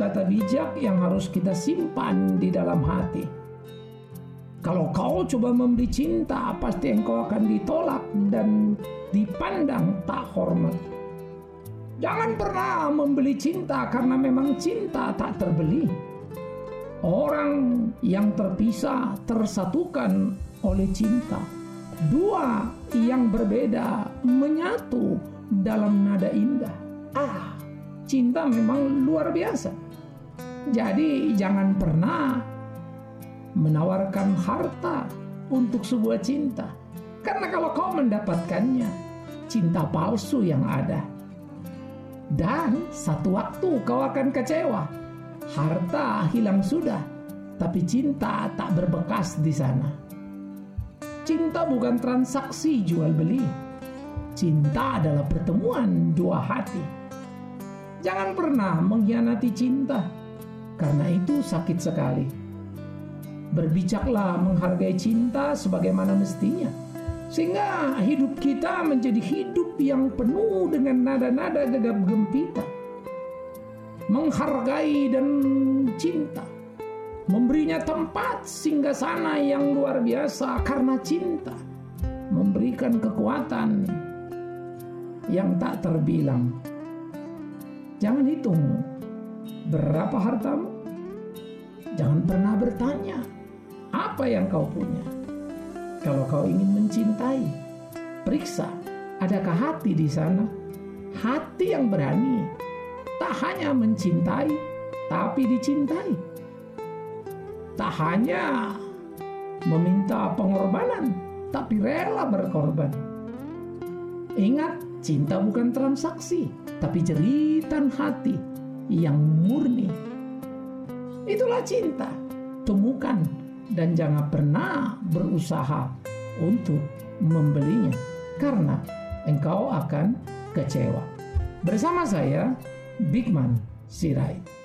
senjata bijak yang harus kita simpan di dalam hati. Kalau kau coba memberi cinta, pasti engkau akan ditolak dan dipandang tak hormat. Jangan pernah membeli cinta karena memang cinta tak terbeli. Orang yang terpisah tersatukan oleh cinta. Dua yang berbeda menyatu dalam nada indah. Cinta memang luar biasa. Jadi jangan pernah menawarkan harta untuk sebuah cinta. Karena kalau kau mendapatkannya, cinta palsu yang ada. Dan satu waktu kau akan kecewa. Harta hilang sudah, tapi cinta tak berbekas di sana. Cinta bukan transaksi jual beli. Cinta adalah pertemuan dua hati. Jangan pernah mengkhianati cinta, karena itu sakit sekali. Berbijaklah menghargai cinta sebagaimana mestinya, sehingga hidup kita menjadi hidup yang penuh dengan nada-nada gegap gempita. Menghargai dan cinta, memberinya tempat singgasana yang luar biasa karena cinta, memberikan kekuatan yang tak terbilang. Jangan hitung berapa hartamu. Jangan pernah bertanya apa yang kau punya. Kalau kau ingin mencintai, periksa adakah hati di sana. Hati yang berani tak hanya mencintai, tapi dicintai. Tak hanya meminta pengorbanan, tapi rela berkorban. Ingat, cinta bukan transaksi, tapi jeritan hati yang murni. Itulah cinta. Temukan dan jangan pernah berusaha untuk membelinya, karena engkau akan kecewa. Bersama saya, Bigman Sirait.